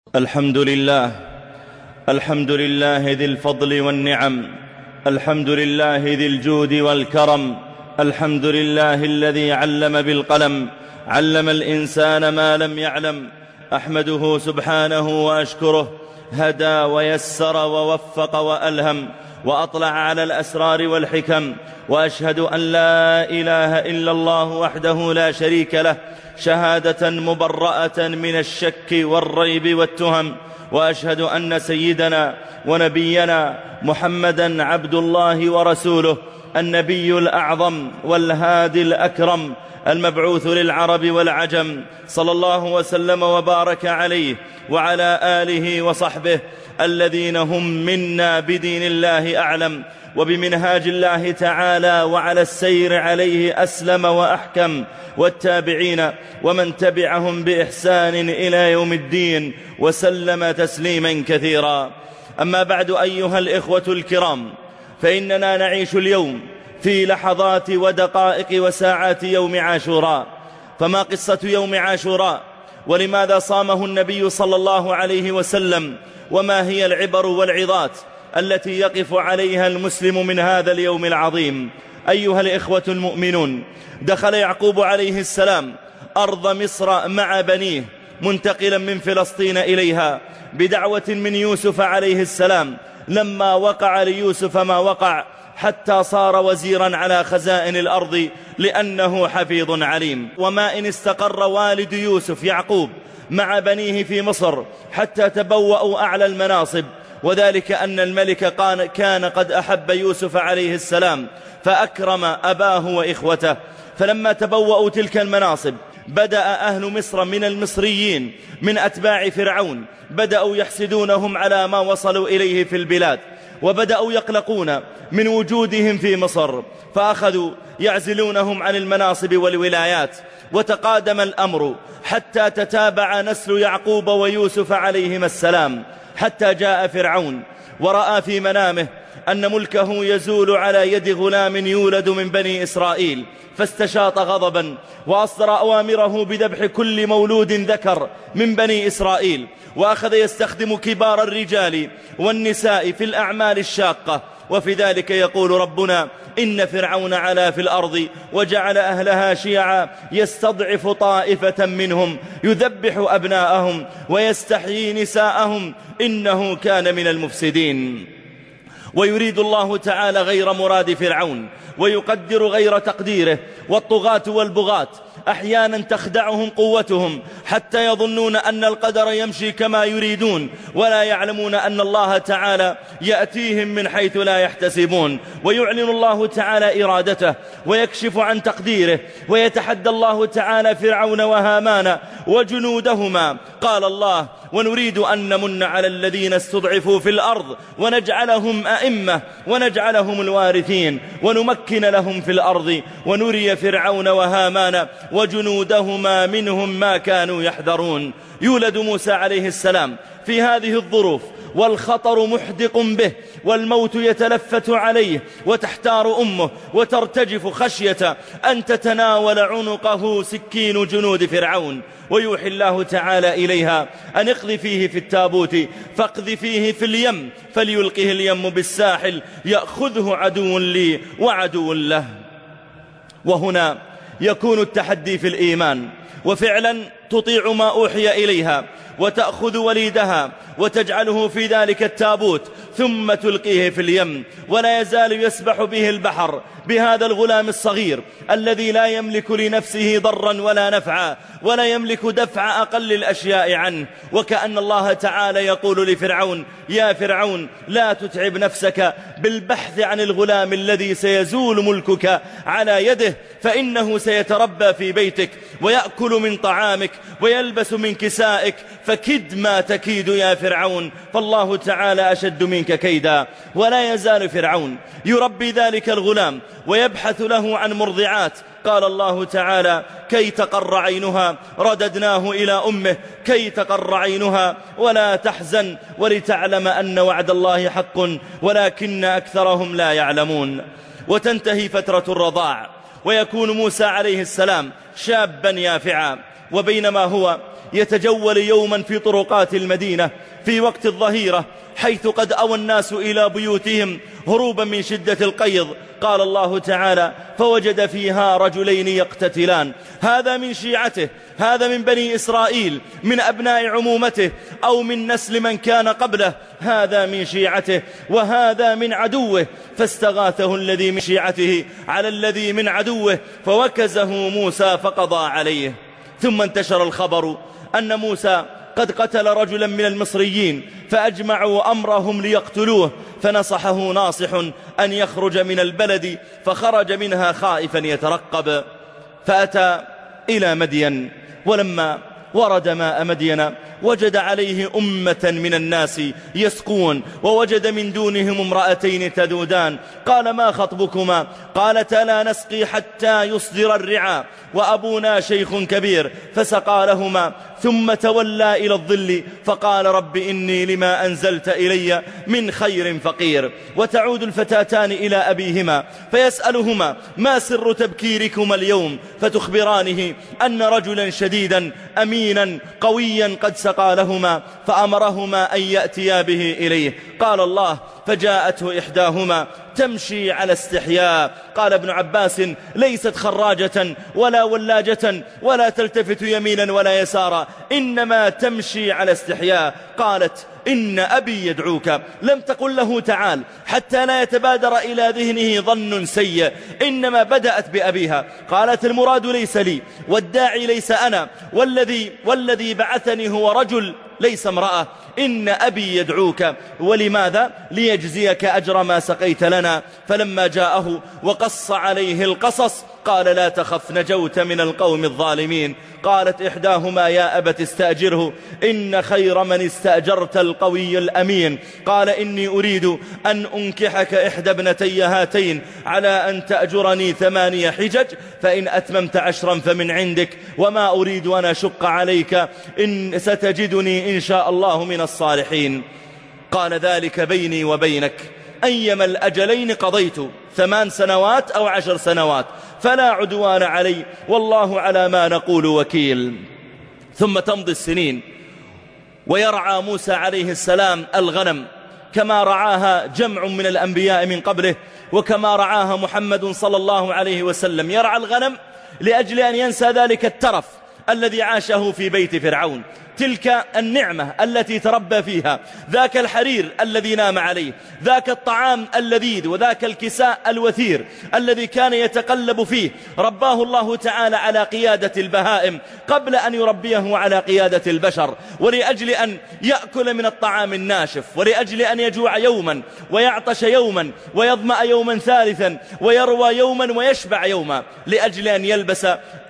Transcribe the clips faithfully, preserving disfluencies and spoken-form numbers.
الحمد لله الحمد لله ذي الفضل والنعم، الحمد لله ذي الجود والكرم، الحمد لله الذي علم بالقلم، علم الإنسان ما لم يعلم. أحمده سبحانه وأشكره، هدى ويسر ووفق وألهم، وأطلع على الأسرار والحكم. وأشهد أن لا إله إلا الله وحده لا شريك له، شهادة مبرأة من الشك والريب والتهم. وأشهد أن سيدنا ونبينا محمدًا عبد الله ورسوله، النبي الأعظم والهادي الأكرم، المبعوث للعرب والعجم، صلى الله وسلم وبارك عليه وعلى آله وصحبه الذين هم منا بدين الله أعلم، وبمنهاج الله تعالى وعلى السير عليه أسلم وأحكم، والتابعين ومن تبعهم بإحسان إلى يوم الدين، وسلم تسليما كثيرا. أما بعد، أيها الإخوة الكرام، فإننا نعيش اليوم في لحظات ودقائق وساعات يوم عاشوراء. فما قصة يوم عاشوراء؟ ولماذا صامه النبي صلى الله عليه وسلم؟ وما هي العبر والعظات التي يقف عليها المسلم من هذا اليوم العظيم؟ أيها الإخوة المؤمنون، دخل يعقوب عليه السلام أرض مصر مع بنيه، منتقلا من فلسطين إليها بدعوة من يوسف عليه السلام، لما وقع ليوسف ما وقع، حتى صار وزيرا على خزائن الأرض لأنه حفيظ عليم. وما إن استقر والد يوسف يعقوب مع بنيه في مصر حتى تبوأوا أعلى المناصب، وذلك أن الملك كان قد أحب يوسف عليه السلام فأكرم أباه وإخوته. فلما تبوأوا تلك المناصب، بدأ أهل مصر من المصريين من أتباع فرعون بدأوا يحسدونهم على ما وصلوا إليه في البلاد، وبدأوا يقلقون من وجودهم في مصر، فأخذوا يعزلونهم عن المناصب والولايات. وتقادم الأمر حتى تتابع نسل يعقوب ويوسف عليهما السلام، حتى جاء فرعون ورأى في منامه أن ملكه يزول على يد غلام يولد من بني إسرائيل، فاستشاط غضبا وأصدر أوامره بذبح كل مولود ذكر من بني إسرائيل، وأخذ يستخدم كبار الرجال والنساء في الأعمال الشاقة. وفي ذلك يقول ربنا: إن فرعون علا في الأرض وجعل أهلها شيعا يستضعف طائفة منهم يذبح أبناءهم ويستحيي نساءهم إنه كان من المفسدين. ويريد الله تعالى غير مراد فرعون، ويقدر غير تقديره. والطغاة والبغاة أحيانا تخدعهم قوتهم حتى يظنون أن القدر يمشي كما يريدون، ولا يعلمون أن الله تعالى يأتيهم من حيث لا يحتسبون. ويعلن الله تعالى إرادته ويكشف عن تقديره، ويتحدى الله تعالى فرعون وهامان وجنودهما. قال الله: ونريد أن نمن على الذين استضعفوا في الأرض ونجعلهم أئمة ونجعلهم الوارثين ونمكن لهم في الأرض ونري فرعون وهامان وجنودهما منهم ما كانوا يحذرون. يولد موسى عليه السلام في هذه الظروف، والخطر محدق به، والموت يتلفت عليه، وتحتار أمه وترتجف خشية أن تتناول عنقه سكين جنود فرعون. ويوحي الله تعالى إليها أن اقذفيه في التابوت فاقذفيه في اليم فليلقه اليم بالساحل يأخذه عدو لي وعدو له. وهنا يكون التحدي في الإيمان، وفعلا تطيع ما أوحي إليها وتأخذ وليدها وتجعله في ذلك التابوت ثم تلقيه في اليم، ولا يزال يسبح به البحر بهذا الغلام الصغير الذي لا يملك لنفسه ضرا ولا نفعا، ولا يملك دفع أقل الأشياء عنه. وكأن الله تعالى يقول لفرعون: يا فرعون، لا تتعب نفسك بالبحث عن الغلام الذي سيزول ملكك على يده، فإنه سيتربى في بيتك ويأكل من طعامك ويلبس من كسائك، فكد ما تكيد يا فرعون، فالله تعالى أشد منك كيدا. ولا يزال فرعون يربي ذلك الغلام ويبحث له عن مرضعات. قال الله تعالى: كي تقر عينها رددناه إلى أمه كي تقر عينها ولا تحزن ولتعلم أن وعد الله حق ولكن أكثرهم لا يعلمون. وتنتهي فترة الرضاع، ويكون موسى عليه السلام شابا يافعا، وبينما هو يتجول يوما في طرقات المدينة في وقت الظهيرة حيث قد أوى الناس إلى بيوتهم هروبا من شدة القيظ. قال الله تعالى: فوجد فيها رجلين يقتتلان، هذا من شيعته، هذا من بني إسرائيل من أبناء عمومته أو من نسل من كان قبله، هذا من شيعته وهذا من عدوه، فاستغاثه الذي من شيعته على الذي من عدوه فوكزه موسى فقضى عليه. ثم انتشر الخبر أن موسى قد قتل رجلا من المصريين، فأجمعوا أمرهم ليقتلوه، فنصحه ناصح أن يخرج من البلد، فخرج منها خائفا يترقب، فأتى إلى مدين، ولما ورد ماء مدين وجد عليه أمة من الناس يسقون، ووجد من دونهم امرأتين تذودان. قال: ما خطبكما؟ قالتا: لا نسقي حتى يصدر الرعاء وأبونا شيخ كبير. فسقى لهما ثم تولى إلى الظل فقال: رب إني لما أنزلت إلي من خير فقير. وتعود الفتاتان إلى أبيهما فيسألهما: ما سر تبكيركما اليوم؟ فتخبرانه أن رجلا شديدا أمينا قويا قد سقى لهما، فأمرهما أن يأتيا به إليه. قال الله: فجاءته إحداهما تمشي على استحياء. قال ابن عباس: ليست خراجة ولا ولاجة ولا تلتفت يمينا ولا يسارا، إنما تمشي على استحياء. قالت: إن أبي يدعوك. لم تقل له تعال حتى لا يتبادر إلى ذهنه ظن سيء، إنما بدأت بأبيها. قالت: المراد ليس لي، والداعي ليس أنا، والذي, والذي بعثني هو رجل ليس امرأة. إن أبي يدعوك. ولماذا؟ ليجزيك أجر ما سقيت لنا. فلما جاءه وقص عليه القصص قال: لا تخف، نجوت من القوم الظالمين. قالت إحداهما: يا أبت استأجره، إن خير من استأجرت القوي الأمين. قال: إني أريد أن أنكحك إحدى ابنتي هاتين على أن تأجرني ثمانية حجج، فإن أتممت عشرا فمن عندك، وما أريد أن أشق عليك، إن ستجدني إن شاء الله من الصالحين. قال: ذلك بيني وبينك، أيما الأجلين قضيت، ثمان سنوات أو عشر سنوات، فلا عدوان علي، والله على ما نقول وكيل. ثم تمضي السنين ويرعى موسى عليه السلام الغنم كما رعاها جمع من الأنبياء من قبله، وكما رعاها محمد صلى الله عليه وسلم. يرعى الغنم لأجل أن ينسى ذلك الترف الذي عاشه في بيت فرعون، تلك النعمة التي تربى فيها، ذاك الحرير الذي نام عليه، ذاك الطعام اللذيذ، وذاك الكساء الوثير الذي كان يتقلب فيه. رباه الله تعالى على قيادة البهائم قبل أن يربيه على قيادة البشر، ولأجل أن يأكل من الطعام الناشف، ولأجل أن يجوع يوما ويعطش يوما ويظمأ يوما ثالثا ويروى يوما ويشبع يوما، لأجل أن يلبس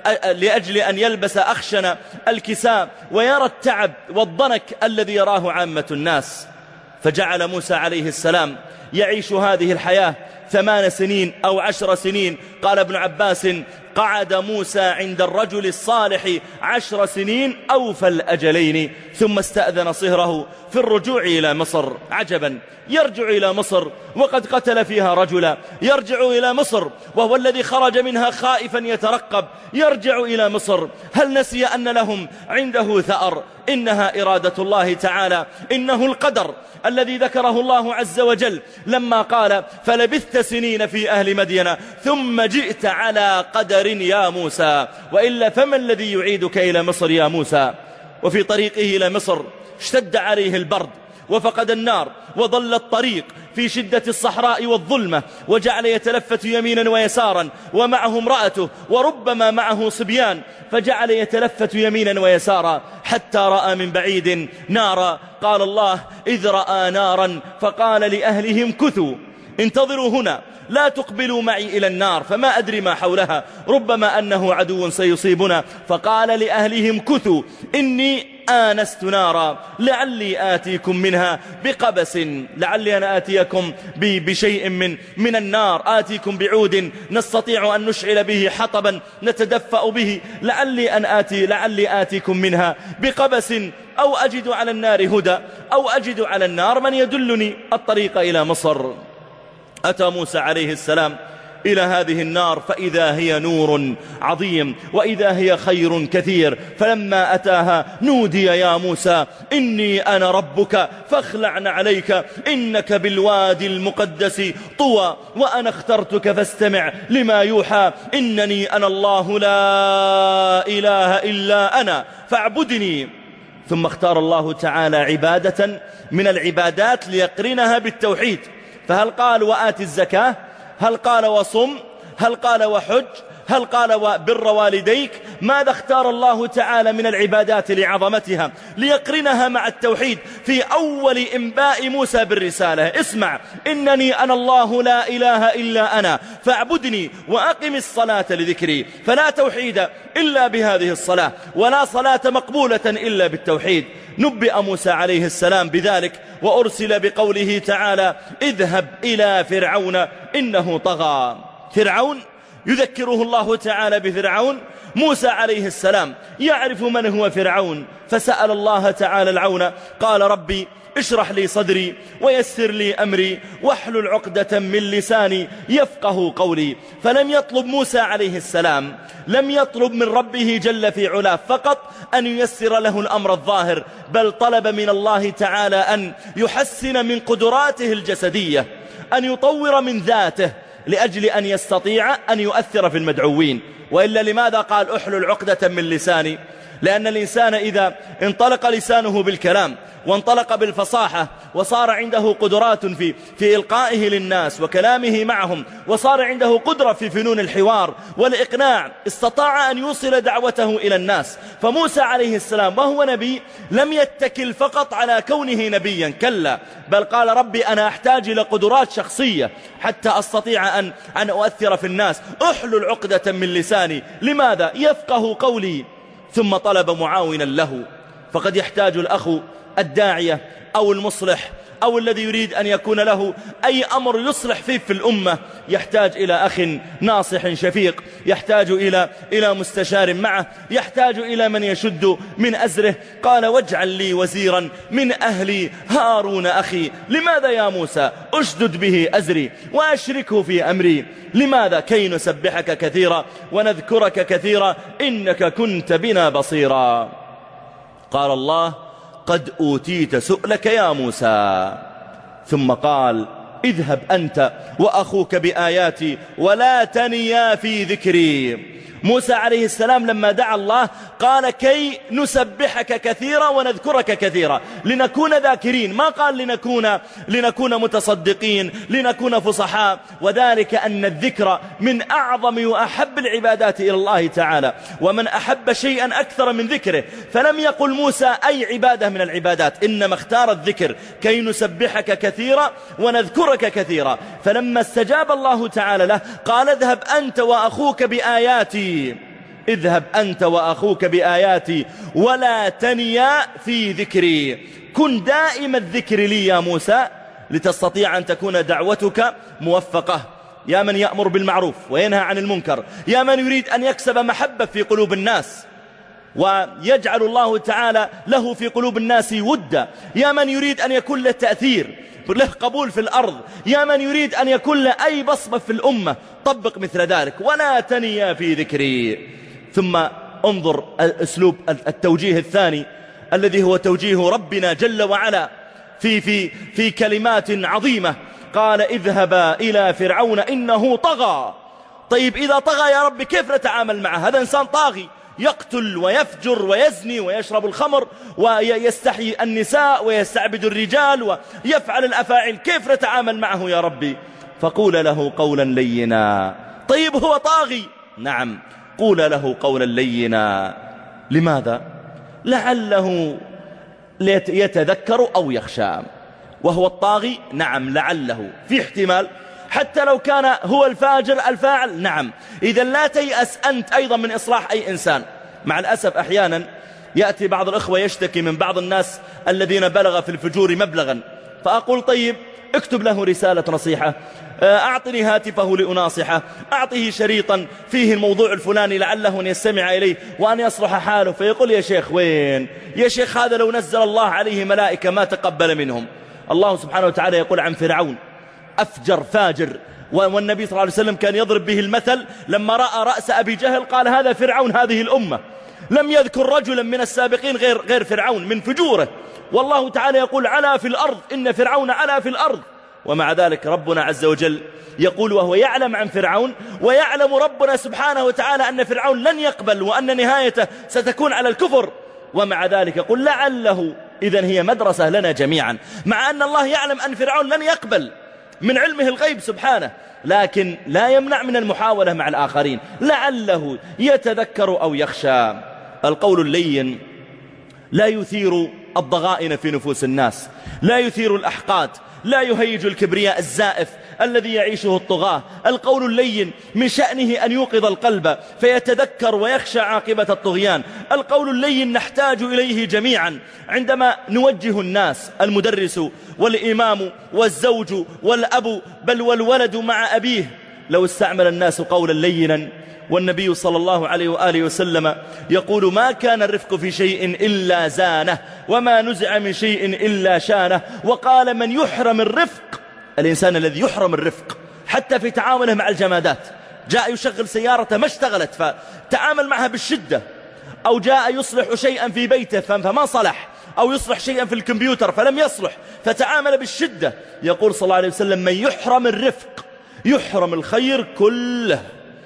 لأجل أن يلبس أخشن الكساء ويرى التعب والضنك الذي يراه عامة الناس. فجعل موسى عليه السلام يعيش هذه الحياة ثمان سنين أو عشر سنين. قال ابن عباس: قعد موسى عند الرجل الصالح عشر سنين أوفى الأجلين، ثم استأذن صهره في الرجوع إلى مصر. عجبا، يرجع إلى مصر وقد قتل فيها رجلا، يرجع إلى مصر وهو الذي خرج منها خائفا يترقب، يرجع إلى مصر. هل نسي أن لهم عنده ثأر؟ إنها إرادة الله تعالى، إنه القدر الذي ذكره الله عز وجل لما قال: فلبثت سنين في أهل مدين ثم جئت على قدر يا موسى، وإلا فما الذي يعيدك إلى مصر يا موسى؟ وفي طريقه إلى مصر اشتد عليه البرد وفقد النار، وضل الطريق في شدة الصحراء والظلمة، وجعل يتلفت يمينا ويسارا، ومعه امرأته وربما معه صبيان، فجعل يتلفت يمينا ويسارا حتى رأى من بعيد نارا. قال الله: إذ رأى نارا فقال لأهلهم كثوا انتظروا هنا، لا تقبلوا معي إلى النار، فما أدري ما حولها، ربما أنه عدو سيصيبنا. فقال لأهلهم كثوا إني آنست نارا لعلي آتيكم منها بقبس، لعلي أنا آتيكم بشيء من, من النار، آتيكم بعود نستطيع أن نشعل به حطبا نتدفأ به، لعلي أن آتي لعلي آتيكم منها بقبس أو أجد على النار هدى، أو أجد على النار من يدلني الطريق إلى مصر. أتى موسى عليه السلام إلى هذه النار فإذا هي نور عظيم وإذا هي خير كثير. فلما أتاها نودي يا موسى إني أنا ربك فاخلع عليك إنك بالوادي المقدس طوى وأنا اخترتك فاستمع لما يوحى إنني أنا الله لا إله إلا أنا فاعبدني. ثم اختار الله تعالى عبادة من العبادات ليقرنها بالتوحيد. فهل قال وآت الزكاة؟ هل قال وصم؟ هل قال وحج؟ هل قال وبر والديك؟ ماذا اختار الله تعالى من العبادات لعظمتها ليقرنها مع التوحيد في أول إنباء موسى بالرسالة؟ اسمع إنني أنا الله لا إله إلا أنا فاعبدني وأقم الصلاة لذكري. فلا توحيد إلا بهذه الصلاة ولا صلاة مقبولة إلا بالتوحيد. نبئ موسى عليه السلام بذلك وأرسل بقوله تعالى اذهب إلى فرعون إنه طغى. فرعون يذكره الله تعالى بفرعون. موسى عليه السلام يعرف من هو فرعون فسأل الله تعالى العون. قال ربي اشرح لي صدري ويسر لي أمري واحلل عقدة من لساني يفقه قولي. فلم يطلب موسى عليه السلام لم يطلب من ربه جل في علاه فقط أن ييسر له الأمر الظاهر، بل طلب من الله تعالى أن يحسن من قدراته الجسدية، أن يطور من ذاته لأجل أن يستطيع أن يؤثر في المدعوين. وإلا لماذا قال احلل عقدة من لساني؟ لأن الإنسان إذا انطلق لسانه بالكلام وانطلق بالفصاحة وصار عنده قدرات في, في إلقائه للناس وكلامه معهم وصار عنده قدرة في فنون الحوار والإقناع استطاع أن يوصل دعوته إلى الناس. فموسى عليه السلام وهو نبي لم يتكل فقط على كونه نبيا، كلا، بل قال ربي أنا أحتاج إلى قدرات شخصية حتى أستطيع أن, أن أؤثر في الناس. احلل عقدة من لساني، لماذا؟ يفقه قولي. ثم طلب معاونا له. فقد يحتاج الأخ الداعية أو المصلح أو الذي يريد أن يكون له أي أمر يصلح فيه في الأمة يحتاج إلى أخ ناصح شفيق، يحتاج إلى إلى مستشار معه، يحتاج إلى من يشد من أزره. قال واجعل لي وزيرا من أهلي هارون أخي. لماذا يا موسى؟ أشدد به أزري وأشركه في أمري. لماذا؟ كي نسبحك كثيرا ونذكرك كثيرا إنك كنت بنا بصيرا. قال الله قد أوتيت سؤلك يا موسى. ثم قال اذهب أنت وأخوك بآياتي ولا تنيا في ذكري. موسى عليه السلام لما دعا الله قال كي نسبحك كثيرا ونذكرك كثيرا، لنكون ذاكرين، ما قال لنكون, لنكون متصدقين، لنكون فصحاء. وذلك أن الذكر من أعظم وأحب العبادات إلى الله تعالى، ومن أحب شيئا أكثر من ذكره. فلم يقل موسى أي عبادة من العبادات، إنما اختار الذكر كي نسبحك كثيرا ونذكرك كثيرا. فلما استجاب الله تعالى له قال اذهب أنت وأخوك بآياتي، اذهب أنت وأخوك بآياتي ولا تنيا في ذكري. كن دائم الذكر لي يا موسى لتستطيع أن تكون دعوتك موفقة. يا من يأمر بالمعروف وينهى عن المنكر، يا من يريد أن يكسب محبة في قلوب الناس ويجعل الله تعالى له في قلوب الناس ودا، يا من يريد أن يكون له تأثير، له قبول في الأرض، يا من يريد أن يكون له أي بصمة في الأمة، طبق مثل ذلك ولا تنيا في ذكري. ثم انظر أسلوب التوجيه الثاني الذي هو توجيه ربنا جل وعلا في, في, في كلمات عظيمة. قال اذهبا إلى فرعون إنه طغى. طيب إذا طغى يا رب كيف نتعامل معه؟ هذا إنسان طاغي يقتل ويفجر ويزني ويشرب الخمر ويستحيي النساء ويستعبد الرجال ويفعل الأفاعيل، كيف نتعامل معه يا ربي؟ فقول له قولا لينا. طيب هو طاغي، نعم، قول له قولا لينا. لماذا؟ لعله يتذكر أو يخشى. وهو الطاغي، نعم، لعله، في احتمال حتى لو كان هو الفاجر الفاعل، نعم. إذا لا تيأس أنت أيضا من إصلاح أي إنسان. مع الأسف أحيانا يأتي بعض الأخوة يشتكي من بعض الناس الذين بلغ في الفجور مبلغا، فأقول طيب اكتب له رسالة نصيحة، أعطني هاتفه لأناصحه، أعطيه شريطا فيه الموضوع الفلاني لعله أن يستمع إليه وأن يصلح حاله. فيقول يا شيخ وين؟ يا شيخ هذا لو نزل الله عليه ملائكة ما تقبل منهم. الله سبحانه وتعالى يقول عن فرعون أفجر فاجر والنبي صلى الله عليه وسلم كان يضرب به المثل لما رأى رأس أبي جهل قال هذا فرعون هذه الأمة. لم يذكر رجلا من السابقين غير, غير فرعون من فجوره، والله تعالى يقول علا في الأرض إن فرعون علا في الأرض. ومع ذلك ربنا عز وجل يقول وهو يعلم عن فرعون، ويعلم ربنا سبحانه وتعالى أن فرعون لن يقبل وأن نهايته ستكون على الكفر، ومع ذلك يقول لعله. إذن هي مدرسة لنا جميعا، مع أن الله يعلم أن فرعون لن يقبل من علمه الغيب سبحانه، لكن لا يمنع من المحاولة مع الآخرين لعله يتذكر أو يخشى. القول اللين لا يثير الضغائن في نفوس الناس، لا يثير الأحقاد، لا يهيج الكبرياء الزائف الذي يعيشه الطغاة. القول اللين من شأنه أن يوقظ القلب فيتذكر ويخشى عاقبة الطغيان. القول اللين نحتاج إليه جميعا عندما نوجه الناس، المدرس والإمام والزوج والأب بل والولد مع أبيه. لو استعمل الناس قولا لينا، والنبي صلى الله عليه وآله وسلم يقول ما كان الرفق في شيء إلا زانه، وما نزع من شيء إلا شانه. وقال من يحرم الرفق، الإنسان الذي يحرم الرفق حتى في تعامله مع الجمادات، جاء يشغل سيارته ما اشتغلت فتعامل معها بالشدة، أو جاء يصلح شيئا في بيته فما صلح، أو يصلح شيئا في الكمبيوتر فلم يصلح فتعامل بالشدة. يقول صلى الله عليه وسلم من يحرم الرفق يحرم الخير كله.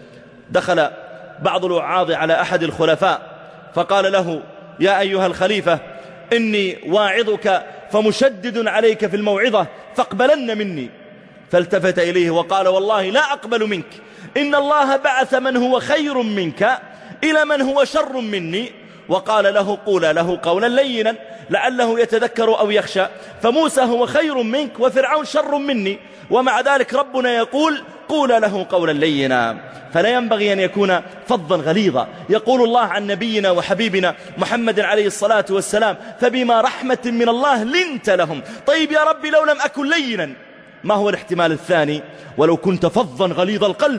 دخل بعض الوعاظ على أحد الخلفاء فقال له يا أيها الخليفة إني واعظك فمشدد عليك في الموعظة فاقبلن مني. فالتفت إليه وقال والله لا أقبل منك، إن الله بعث من هو خير منك إلى من هو شر مني. وقال له قول له قولا لينا لعله يتذكر أو يخشى. فموسى هو خير منك وفرعون شر مني، ومع ذلك ربنا يقول قول له قولا لينا. فلا ينبغي أن يكون فظا غليظا. يقول الله عن نبينا وحبيبنا محمد عليه الصلاة والسلام فبما رحمة من الله لنت لهم. طيب يا ربي لو لم أكن لينا، ما هو الاحتمال الثاني؟ ولو كنت فظا غليظ القلب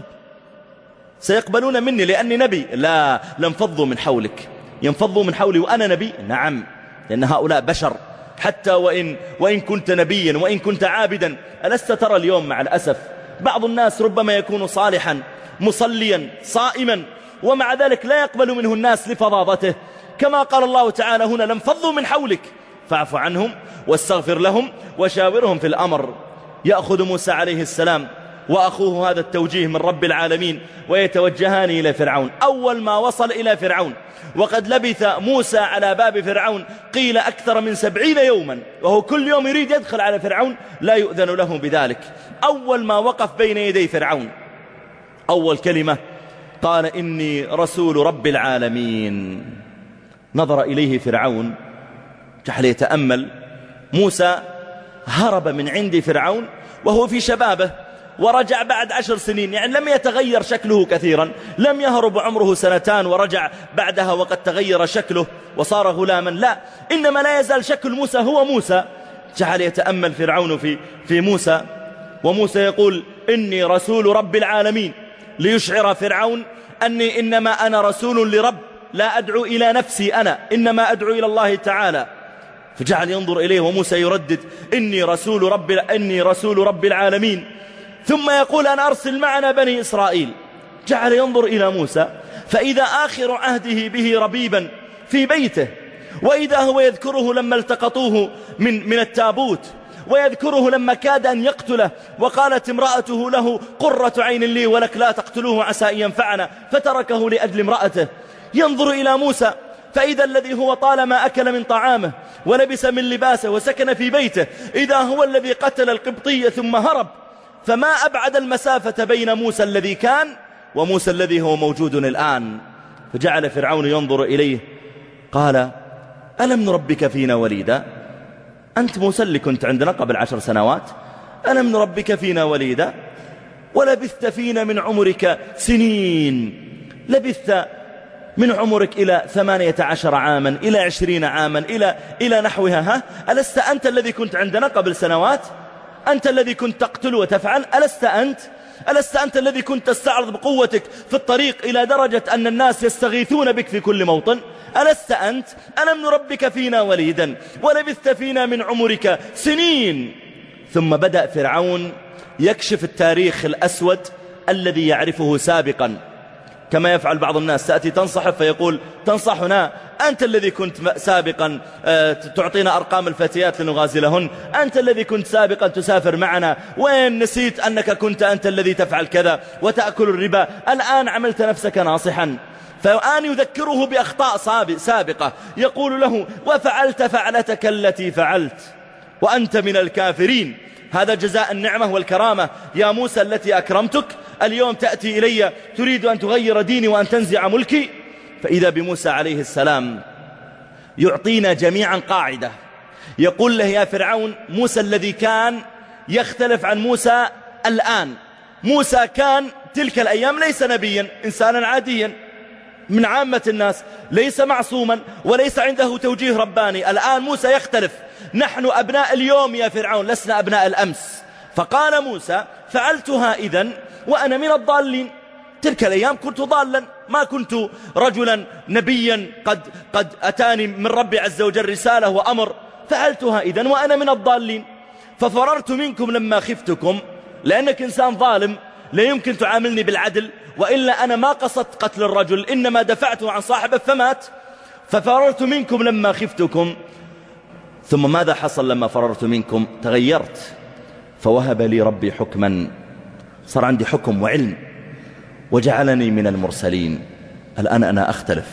سيقبلون مني لأني نبي. لا، لانفضوا من حولك. ينفضوا من حولي وأنا نبي؟ نعم، لأن هؤلاء بشر. حتى وإن, وإن كنت نبيا وإن كنت عابدا، ألست ترى اليوم مع الأسف بعض الناس ربما يكون صالحا مصليا صائما، ومع ذلك لا يقبل منه الناس لفظاظته، كما قال الله تعالى هنا لانفضوا من حولك فاعف عنهم واستغفر لهم وشاورهم في الأمر. يأخذ موسى عليه السلام وأخوه هذا التوجيه من رب العالمين ويتوجهان إلى فرعون. أول ما وصل إلى فرعون وقد لبث موسى على باب فرعون قيل أكثر من سبعين يوما، وهو كل يوم يريد يدخل على فرعون لا يؤذن له بذلك. أول ما وقف بين يدي فرعون أول كلمة قال إني رسول رب العالمين. نظر إليه فرعون جعل يتأمل. موسى هرب من عند فرعون وهو في شبابه، ورجع بعد عشر سنين، يعني لم يتغير شكله كثيرا. لم يهرب عمره سنتان ورجع بعدها وقد تغير شكله وصار غلاما، لا، إنما لا يزال شكل موسى هو موسى. جعل يتأمل فرعون في, في موسى، وموسى يقول إني رسول رب العالمين، ليشعر فرعون أني إنما أنا رسول لرب، لا أدعو إلى نفسي أنا، إنما أدعو إلى الله تعالى. فجعل ينظر إليه وموسى يردد إني رسول رب, إني رسول رب العالمين، ثم يقول أنا أرسل معنا بني إسرائيل. جعل ينظر إلى موسى فإذا آخر عهده به ربيبا في بيته، وإذا هو يذكره لما التقطوه من, من التابوت، ويذكره لما كاد أن يقتله وقالت امرأته له قرة عين لي ولك لا تقتلوه عسى أن ينفعنا، فتركه لأجل امرأته. ينظر إلى موسى فإذا الذي هو طالما أكل من طعامه ولبس من لباسه وسكن في بيته إذا هو الذي قتل القبطية ثم هرب. فما أبعد المسافة بين موسى الذي كان وموسى الذي هو موجود الآن. فجعل فرعون ينظر إليه قال ألم نربك فينا وليدا؟ أنت موسى اللي كنت عندنا قبل عشر سنوات، ألم نربك فينا وليدا ولبثت فينا من عمرك سنين، لبثت من عمرك إلى ثمانية عشر عاما إلى عشرين عاما إلى, إلى نحوها. ها؟ ألست أنت الذي كنت عندنا قبل سنوات؟ أنت الذي كنت تقتل وتفعل؟ ألست أنت؟ ألست أنت الذي كنت تستعرض بقوتك في الطريق إلى درجة أن الناس يستغيثون بك في كل موطن؟ ألست أنت؟ ألم نربك فينا وليدا ولبثت فينا من عمرك سنين. ثم بدأ فرعون يكشف التاريخ الأسود الذي يعرفه سابقا، كما يفعل بعض الناس، تأتي تنصحه فيقول تنصحنا أنت الذي كنت سابقا تعطينا أرقام الفتيات لنغازلهن، أنت الذي كنت سابقا تسافر معنا، وين نسيت أنك كنت أنت الذي تفعل كذا وتأكل الربا، الآن عملت نفسك ناصحا. فالآن يذكره بأخطاء سابقة، يقول له وفعلت فعلتك التي فعلت وأنت من الكافرين، هذا جزاء النعمة والكرامة يا موسى التي أكرمتك، اليوم تأتي إلي تريد أن تغير ديني وأن تنزع ملكي. فإذا بموسى عليه السلام يعطينا جميعا قاعدة، يقول له يا فرعون، موسى الذي كان يختلف عن موسى الآن، موسى كان تلك الأيام ليس نبيا، إنسانا عاديا من عامة الناس، ليس معصوما وليس عنده توجيه رباني. الآن موسى يختلف، نحن أبناء اليوم يا فرعون لسنا أبناء الأمس. فقال موسى فعلتها إذن وأنا من الضالين، تلك الأيام كنت ضالا، ما كنت رجلا نبيا قد, قد أتاني من ربي عز وجل رسالة وأمر، فعلتها إذن وأنا من الضالين، ففررت منكم لما خفتكم، لأنك إنسان ظالم لا يمكن تعاملني بالعدل، وإلا أنا ما قصدت قتل الرجل، إنما دفعته عن صاحبه فمات، ففررت منكم لما خفتكم. ثم ماذا حصل لما فررت منكم؟ تغيرت، فوهب لي ربي حكما، صار عندي حكم وعلم، وجعلني من المرسلين، الآن أنا أختلف.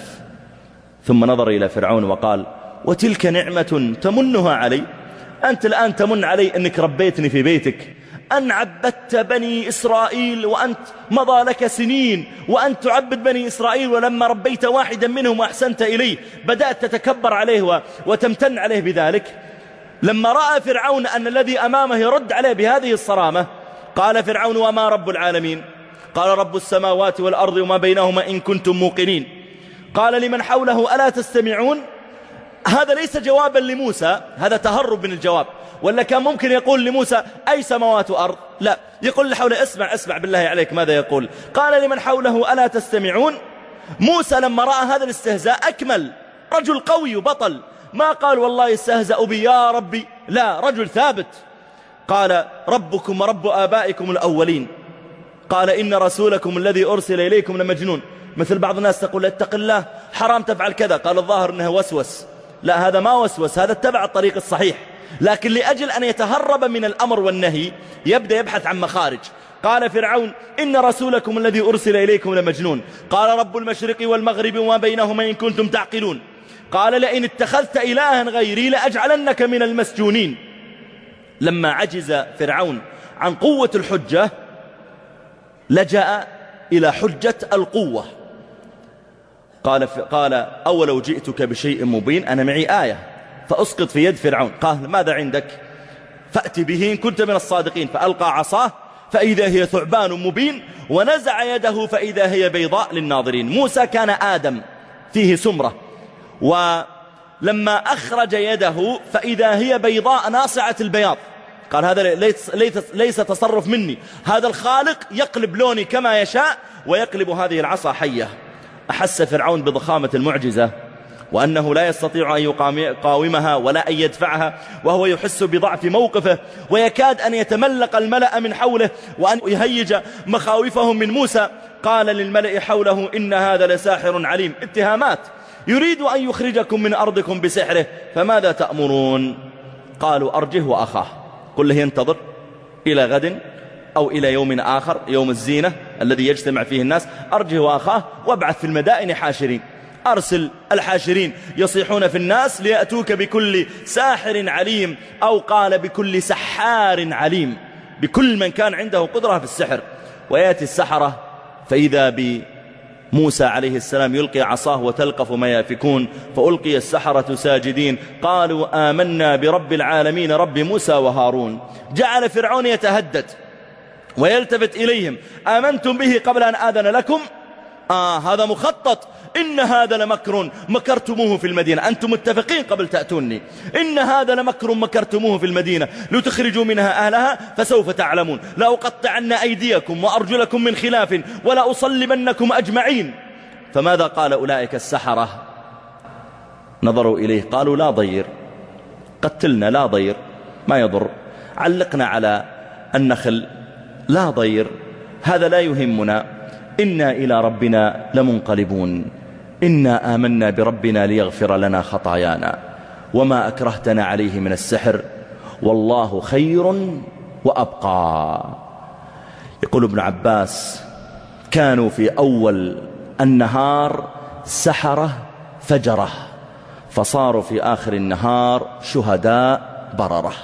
ثم نظر إلى فرعون وقال وتلك نعمة تمنها علي، أنت الآن تمن علي أنك ربيتني في بيتك، أن عبدت بني إسرائيل وأنت مضى لك سنين وأنت تعبد بني إسرائيل، ولما ربيت واحدا منهم وأحسنت إليه بدأت تتكبر عليه وتمتن عليه بذلك. لما رأى فرعون أن الذي أمامه يرد عليه بهذه الصرامة، قال فرعون وما رب العالمين؟ قال رب السماوات والأرض وما بينهما إن كنتم موقنين. قال لمن حوله ألا تستمعون؟ هذا ليس جوابا لموسى، هذا تهرب من الجواب، ولا كان ممكن يقول لموسى أي سماوات وأرض؟ لا، يقول لحوله اسمع اسمع بالله عليك ماذا يقول. قال لمن حوله ألا تستمعون؟ موسى لما رأى هذا الاستهزاء أكمل، رجل قوي وبطل، ما قال والله استهزأ بي يا ربي، لا، رجل ثابت. قال ربكم ورب آبائكم الأولين، قال إن رسولكم الذي أرسل إليكم لمجنون. مثل بعض الناس تقول اتق الله حرام تفعل كذا، قال الظاهر أنه وسوس، لا هذا ما وسوس، هذا اتبع الطريق الصحيح، لكن لأجل أن يتهرب من الأمر والنهي يبدأ يبحث عن مخارج. قال فرعون إن رسولكم الذي أرسل إليكم لمجنون. قال رب المشرق والمغرب وما بينهما إن كنتم تعقلون. قال لئن اتخذت إلها غيري لأجعلنك من المسجونين. لما عجز فرعون عن قوة الحجة لجأ إلى حجة القوة، قال قال أولو جئتك بشيء مبين، أنا معي آية فأسقط في يد فرعون. قال ماذا عندك؟ فأت به إن كنت من الصادقين. فألقى عصاه فإذا هي ثعبان مبين ونزع يده فإذا هي بيضاء للناظرين. موسى كان آدم فيه سمرة، ولما أخرج يده فإذا هي بيضاء ناصعة البياض. قال هذا ليس, ليس, ليس تصرف مني، هذا الخالق يقلب لوني كما يشاء ويقلب هذه العصا حية. أحس فرعون بضخامة المعجزة وأنه لا يستطيع أن يقاومها ولا أن يدفعها، وهو يحس بضعف موقفه، ويكاد أن يتملق الملأ من حوله وأن يهيج مخاوفهم من موسى. قال للملأ حوله إن هذا لساحر عليم، اتهامات، يريد أن يخرجكم من أرضكم بسحره فماذا تأمرون؟ قالوا أرجه وأخاه، قل له ينتظر إلى غد أو إلى يوم آخر، يوم الزينة الذي يجتمع فيه الناس، أرجه وأخاه وابعث في المدائن حاشرين، أرسل الحاشرين يصيحون في الناس ليأتوك بكل ساحر عليم، أو قال بكل سحار عليم، بكل من كان عنده قدرة في السحر. ويأتي السحرة فإذا بموسى عليه السلام يلقي عصاه وتلقف ما يافكون، فألقي السحرة ساجدين قالوا آمنا برب العالمين رب موسى وهارون. جعل فرعون يتهدد ويلتفت إليهم آمنتم به قبل أن آذن لكم؟ آه هذا مخطط، إن هذا لمكر مكرتموه في المدينة، أنتم متفقين قبل تأتوني، إن هذا لمكر مكرتموه في المدينة لتخرجوا منها أهلها فسوف تعلمون، لا أقطعن أيديكم وأرجلكم من خلاف ولا أصلبنكم أجمعين. فماذا قال أولئك السحرة؟ نظروا إليه قالوا لا ضير، قتلنا لا ضير، ما يضر، علقنا على النخل لا ضير، هذا لا يهمنا، إنا إلى ربنا لمنقلبون، إنا آمنا بربنا ليغفر لنا خطايانا وما أكرهتنا عليه من السحر والله خير وأبقى. يقول ابن عباس: كانوا في أول النهار سحرة فجرة، فصاروا في آخر النهار شهداء بررة.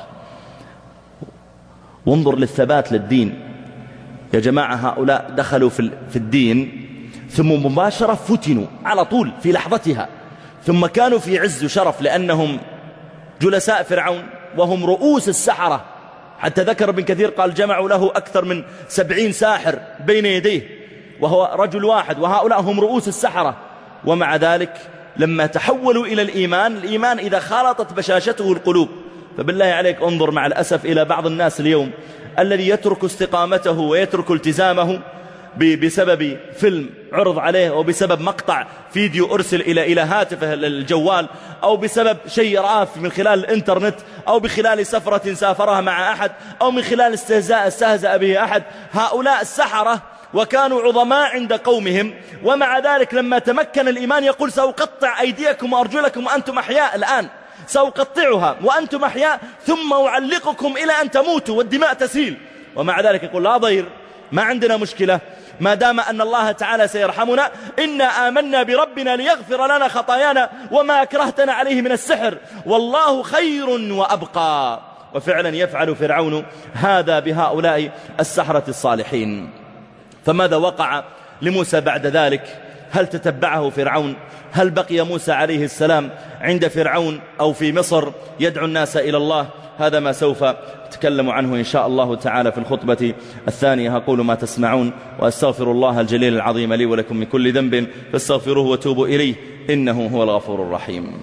وانظر للثبات للدين يا جماعة، هؤلاء دخلوا في الدين ثم مباشرة فتنوا على طول في لحظتها، ثم كانوا في عز وشرف لأنهم جلساء فرعون وهم رؤوس السحرة، حتى ذكر ابن كثير قال جمعوا له أكثر من سبعين ساحر بين يديه وهو رجل واحد، وهؤلاء هم رؤوس السحرة. ومع ذلك لما تحولوا إلى الإيمان، الإيمان إذا خالطت بشاشته القلوب، فبالله عليك انظر مع الأسف إلى بعض الناس اليوم الذي يترك استقامته ويترك التزامه بسبب فيلم عرض عليه، أو بسبب مقطع فيديو أرسل إلى إلى هاتفه الجوال، أو بسبب شيء رآه من خلال الإنترنت، أو بخلال سفرة سافرها مع أحد، أو من خلال استهزاء استهزأ به أحد. هؤلاء السحرة وكانوا عظماء عند قومهم، ومع ذلك لما تمكن الإيمان يقول: سأقطع أيديكم وأرجلكم وأنتم أحياء الآن، سأقطعها وأنتم أحياء ثم أعلقكم إلى أن تموتوا والدماء تسيل. ومع ذلك يقول: لا ضير، ما عندنا مشكلة ما دام أن الله تعالى سيرحمنا، إنا آمنا بربنا ليغفر لنا خطايانا وما أكرهتنا عليه من السحر والله خير وأبقى. وفعلا يفعل فرعون هذا بهؤلاء السحرة الصالحين. فماذا وقع لموسى بعد ذلك؟ هل تتبعه فرعون؟ هل بقي موسى عليه السلام عند فرعون أو في مصر يدعو الناس إلى الله؟ هذا ما سوف أتكلم عنه إن شاء الله تعالى في الخطبة الثانية. أقول ما تسمعون وأستغفر الله الجليل العظيم لي ولكم من كل ذنب فاستغفروه وتوبوا إليه إنه هو الغفور الرحيم.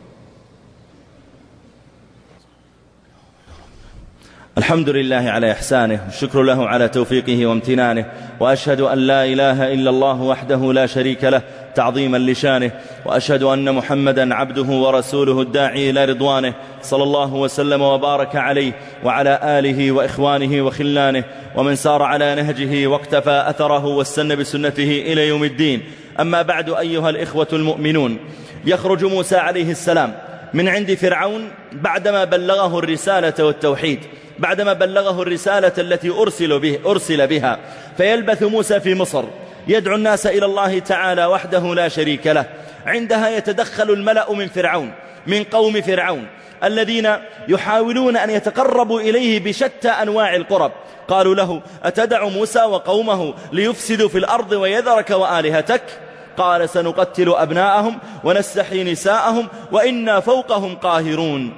الحمد لله على إحسانه، والشكر له على توفيقه وامتنانه، وأشهد أن لا إله إلا الله وحده لا شريك له تعظيما لشانه، وأشهد أن محمدا عبده ورسوله الداعي إلى رضوانه، صلى الله وسلم وبارك عليه وعلى آله وإخوانه وخلانه ومن سار على نهجه واقتفى أثره واستنى بسنته إلى يوم الدين. أما بعد أيها الإخوة المؤمنون، يخرج موسى عليه السلام من عند فرعون بعدما بلغه الرسالة والتوحيد، بعدما بلغه الرسالة التي أرسل, به أرسل بها، فيلبث موسى في مصر يدعو الناس إلى الله تعالى وحده لا شريك له. عندها يتدخل الملأ من فرعون، من قوم فرعون الذين يحاولون أن يتقربوا إليه بشتى أنواع القرب. قالوا له: أتدع موسى وقومه ليفسدوا في الأرض ويذرك وآلهتك؟ قال: سنقتل أبناءهم ونستحيي نساءهم وإنا فوقهم قاهرون.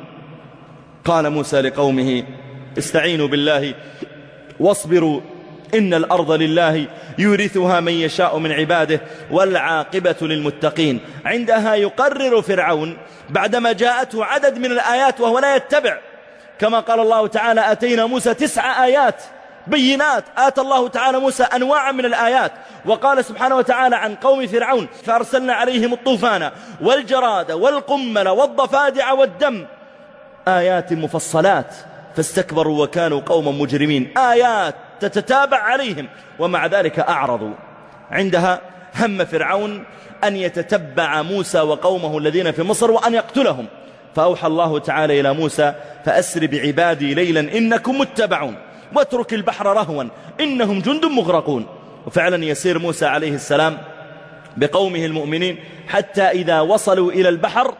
قال موسى لقومه: استعينوا بالله واصبروا إن الأرض لله يورثها من يشاء من عباده والعاقبة للمتقين. عندها يقرر فرعون بعدما جاءته عدد من الآيات وهو لا يتبع، كما قال الله تعالى: أتينا موسى تسع آيات بينات. آتى الله تعالى موسى أنواع من الآيات. وقال سبحانه وتعالى عن قوم فرعون: فأرسلنا عليهم الطوفان والجراد والقمل والضفادع والدم، آيات مفصلات فاستكبروا وكانوا قوما مجرمين. آيات تتتابع عليهم ومع ذلك أعرضوا. عندها هم فرعون أن يتتبع موسى وقومه الذين في مصر وأن يقتلهم، فأوحى الله تعالى إلى موسى: فأسر بعبادي ليلا إنكم متبعون واترك البحر رهوا إنهم جند مغرقون. وفعلا يسير موسى عليه السلام بقومه المؤمنين حتى إذا وصلوا إلى البحر،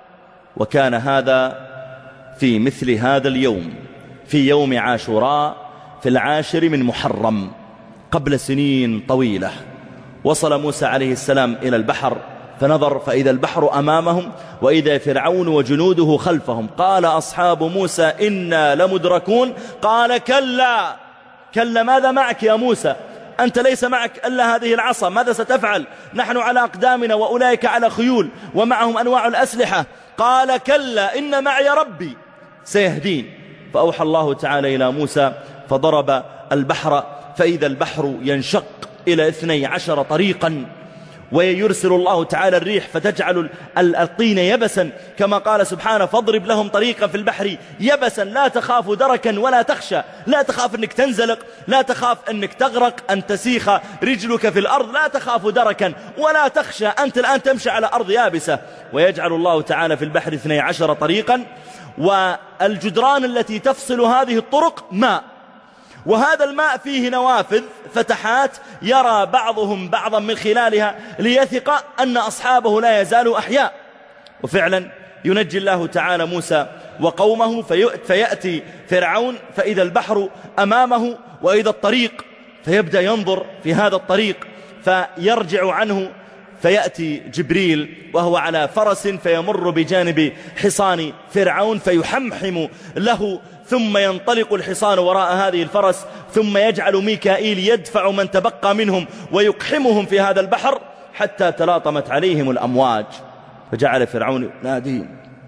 وكان هذا في مثل هذا اليوم، في يوم عاشوراء في العاشر من محرم قبل سنين طويلة. وصل موسى عليه السلام إلى البحر فنظر فإذا البحر أمامهم وإذا فرعون وجنوده خلفهم. قال أصحاب موسى: إنا لمدركون. قال: كلا كلا، ماذا معك يا موسى؟ أنت ليس معك إلا هذه العصا، ماذا ستفعل؟ نحن على أقدامنا وأولئك على خيول ومعهم أنواع الأسلحة. قال: كلا إن معي ربي سيهدين. فأوحى الله تعالى إلى موسى فضرب البحر فإذا البحر ينشق إلى اثني عشر طريقا، ويرسل الله تعالى الريح فتجعل الطين يبسا، كما قال سبحانه فاضرب لهم طريقا في البحر يبسا لا تخاف دركا ولا تخشى، لا تخاف أنك تنزلق، لا تخاف أنك تغرق، أن تسيخ رجلك في الأرض، لا تخاف دركا ولا تخشى، أنت الآن تمشي على أرض يابسة. ويجعل الله تعالى في البحر اثني عشر طريقا، والجدران التي تفصل هذه الطرق ماء، وهذا الماء فيه نوافذ فتحات يرى بعضهم بعضا من خلالها ليثق أن أصحابه لا يزالوا أحياء. وفعلا ينجي الله تعالى موسى وقومه فيأتي فرعون فإذا البحر أمامه وإذا الطريق، فيبدأ ينظر في هذا الطريق فيرجع عنه، فيأتي جبريل وهو على فرس فيمر بجانب حصان فرعون فيحمحم له، ثم ينطلق الحصان وراء هذه الفرس، ثم يجعل ميكائيل يدفع من تبقى منهم ويقحمهم في هذا البحر حتى تلاطمت عليهم الأمواج. فجعل فرعون ينادي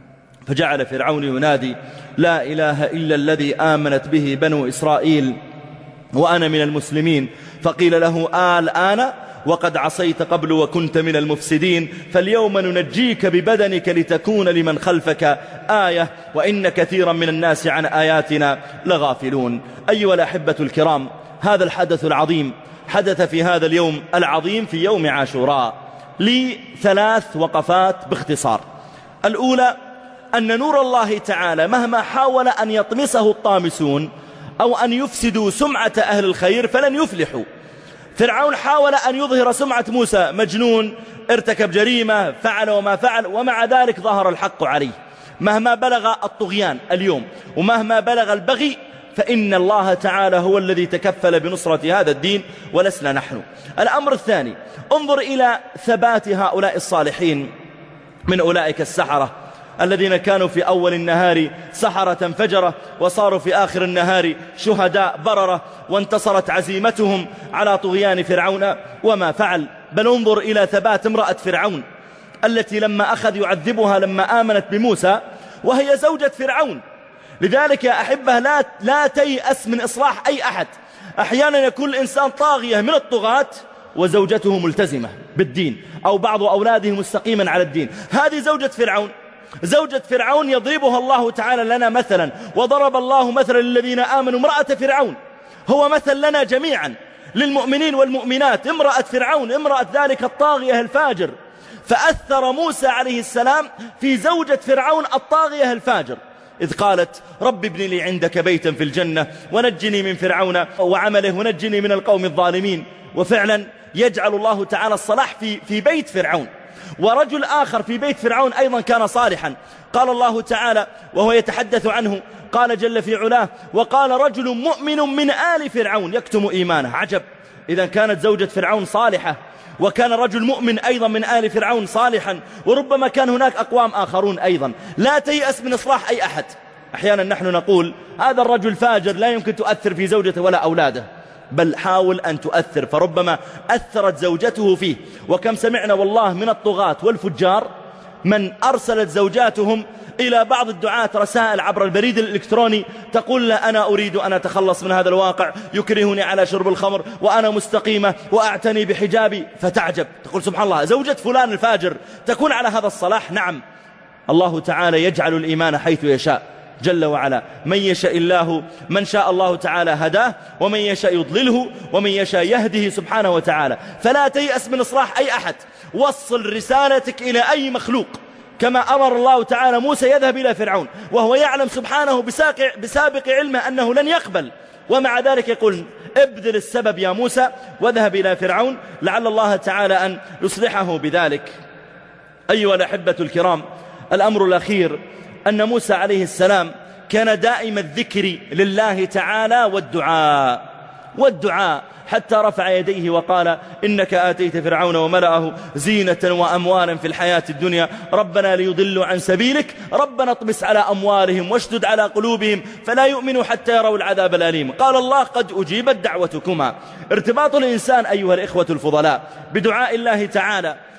فجعل فرعون ينادي لا إله إلا الذي آمنت به بنو إسرائيل وأنا من المسلمين. فقيل له آل آن وقد عصيت قبل وكنت من المفسدين، فاليوم ننجيك ببدنك لتكون لمن خلفك آية وإن كثيرا من الناس عن آياتنا لغافلون. أيها الأحبة الكرام، هذا الحدث العظيم حدث في هذا اليوم العظيم في يوم عاشوراء لي ثلاث وقفات باختصار. الأولى أن نور الله تعالى مهما حاول أن يطمسه الطامسون أو أن يفسدوا سمعة أهل الخير فلن يفلحوا. فرعون حاول أن يظهر سمعة موسى مجنون، ارتكب جريمة، فعل وما فعل، ومع ذلك ظهر الحق عليه. مهما بلغ الطغيان اليوم ومهما بلغ البغي فإن الله تعالى هو الذي تكفل بنصرة هذا الدين ولسنا نحن. الأمر الثاني، انظر إلى ثبات هؤلاء الصالحين من أولئك السحرة الذين كانوا في أول النهار سحرة فجرة وصاروا في آخر النهار شهداء بررة، وانتصرت عزيمتهم على طغيان فرعون وما فعل. بل انظر إلى ثبات امرأة فرعون التي لما أخذ يعذبها لما آمنت بموسى وهي زوجة فرعون. لذلك يا أحبة لا, لا تيأس من إصلاح أي أحد. أحيانا يكون الإنسان طاغية من الطغاة وزوجته ملتزمة بالدين أو بعض أولاده مستقيما على الدين. هذه زوجة فرعون، زوجة فرعون يضربها الله تعالى لنا مثلا، وضرب الله مثلا للذين آمنوا امرأة فرعون، هو مثل لنا جميعا للمؤمنين والمؤمنات امرأة فرعون، امرأة ذلك الطاغية الفاجر. فأثر موسى عليه السلام في زوجة فرعون الطاغية الفاجر إذ قالت رب ابن لي عندك بيتا في الجنة ونجني من فرعون وعمله ونجني من القوم الظالمين. وفعلا يجعل الله تعالى الصلاح في, في بيت فرعون. ورجل آخر في بيت فرعون أيضا كان صالحا، قال الله تعالى وهو يتحدث عنه قال جل في علاه وقال رجل مؤمن من آل فرعون يكتم إيمانه. عجب، إذا كانت زوجة فرعون صالحة وكان رجل مؤمن أيضا من آل فرعون صالحا، وربما كان هناك أقوام آخرون أيضا. لا تيأس من إصلاح أي أحد. أحيانا نحن نقول هذا الرجل فاجر لا يمكن تؤثر في زوجته ولا أولاده، بل حاول أن تؤثر، فربما أثرت زوجته فيه. وكم سمعنا والله من الطغاة والفجار من أرسلت زوجاتهم إلى بعض الدعاة رسائل عبر البريد الإلكتروني تقول له أنا أريد أن أتخلص من هذا الواقع يكرهني على شرب الخمر وأنا مستقيمة وأعتني بحجابي. فتعجب، تقول سبحان الله، زوجة فلان الفاجر تكون على هذا الصلاح. نعم، الله تعالى يجعل الإيمان حيث يشاء جل وعلا. من يشاء الله من شاء الله تعالى هداه، ومن يشاء يضلله، ومن يشاء يهده سبحانه وتعالى. فلا تيأس من إصلاح أي أحد، وصل رسالتك إلى أي مخلوق كما أمر الله تعالى موسى يذهب إلى فرعون وهو يعلم سبحانه بسابق علمه أنه لن يقبل، ومع ذلك يقول ابذل السبب يا موسى واذهب إلى فرعون لعل الله تعالى أن يصلحه بذلك. أيها الأحبة الكرام، الأمر الأخير أن موسى عليه السلام كان دائم الذكر لله تعالى والدعاء والدعاء حتى رفع يديه وقال إنك آتيت فرعون وملأه زينة وأموالا في الحياة الدنيا ربنا ليضلوا عن سبيلك ربنا اطمس على أموالهم واشدد على قلوبهم فلا يؤمنوا حتى يروا العذاب الأليم. قال الله قد أجيبت دعوتكما. ارتباط الإنسان أيها الإخوة الفضلاء بدعاء الله تعالى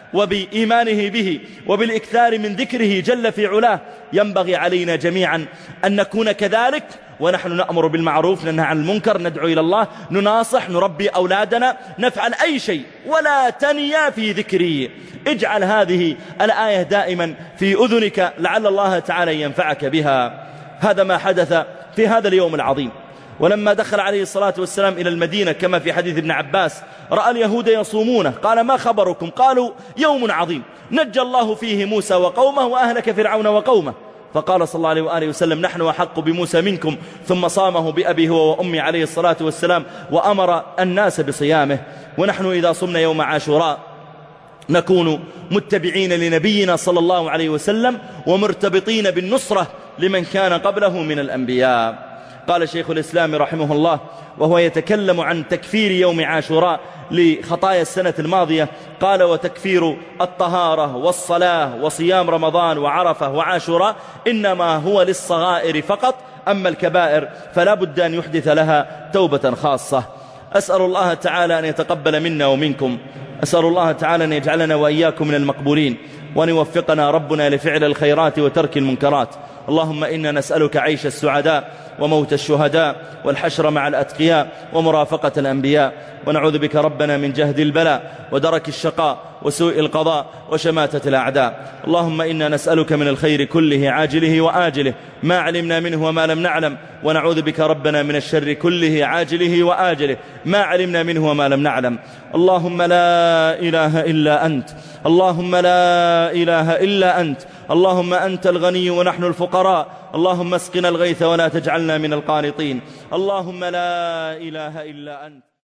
وبإيمانه به وبالإكثار من ذكره جل في علاه. ينبغي علينا جميعا أن نكون كذلك، ونحن نأمر بالمعروف ننهى عن المنكر، ندعو إلى الله، نناصح، نربي أولادنا، نفعل أي شيء، ولا تنيا في ذكري. اجعل هذه الآية دائما في أذنك لعل الله تعالى ينفعك بها. هذا ما حدث في هذا اليوم العظيم. ولما دخل عليه الصلاة والسلام إلى المدينة كما في حديث ابن عباس رأى اليهود يصومونه، قال ما خبركم؟ قالوا يوم عظيم نجى الله فيه موسى وقومه وأهلك فرعون وقومه. فقال صلى الله عليه وآله وسلم نحن أحق بموسى منكم، ثم صامه بأبيه وأمي عليه الصلاة والسلام وأمر الناس بصيامه. ونحن إذا صمنا يوم عاشوراء نكون متبعين لنبينا صلى الله عليه وسلم ومرتبطين بالنصرة لمن كان قبله من الأنبياء. قال شيخ الإسلام رحمه الله وهو يتكلم عن تكفير يوم عاشوراء لخطايا السنة الماضية، قال وتكفير الطهارة والصلاة وصيام رمضان وعرفة وعاشوراء إنما هو للصغائر فقط، أما الكبائر فلا بد أن يحدث لها توبة خاصة. أسأل الله تعالى أن يتقبل منا ومنكم، أسأل الله تعالى أن يجعلنا وإياكم من المقبولين، وأن يوفقنا ربنا لفعل الخيرات وترك المنكرات. اللهم إنا نسألك عيش السعداء وموت الشهداء والحشر مع الأتقياء ومرافقة الأنبياء، ونعوذ بك ربنا من جهد البلاء ودرك الشقاء وسوء القضاء وشماتة الأعداء. اللهم إنا نسألك من الخير كله عاجله وآجله ما علمنا منه وما لم نعلم، ونعوذ بك ربنا من الشر كله عاجله وآجله ما علمنا منه وما لم نعلم. اللهم لا إله إلا أنت، اللهم لا إله إلا أنت، اللهم أنت الغني ونحن الفقراء، اللهم اسقنا الغيث ولا تجعلنا من القانطين. اللهم لا إله إلا أنت.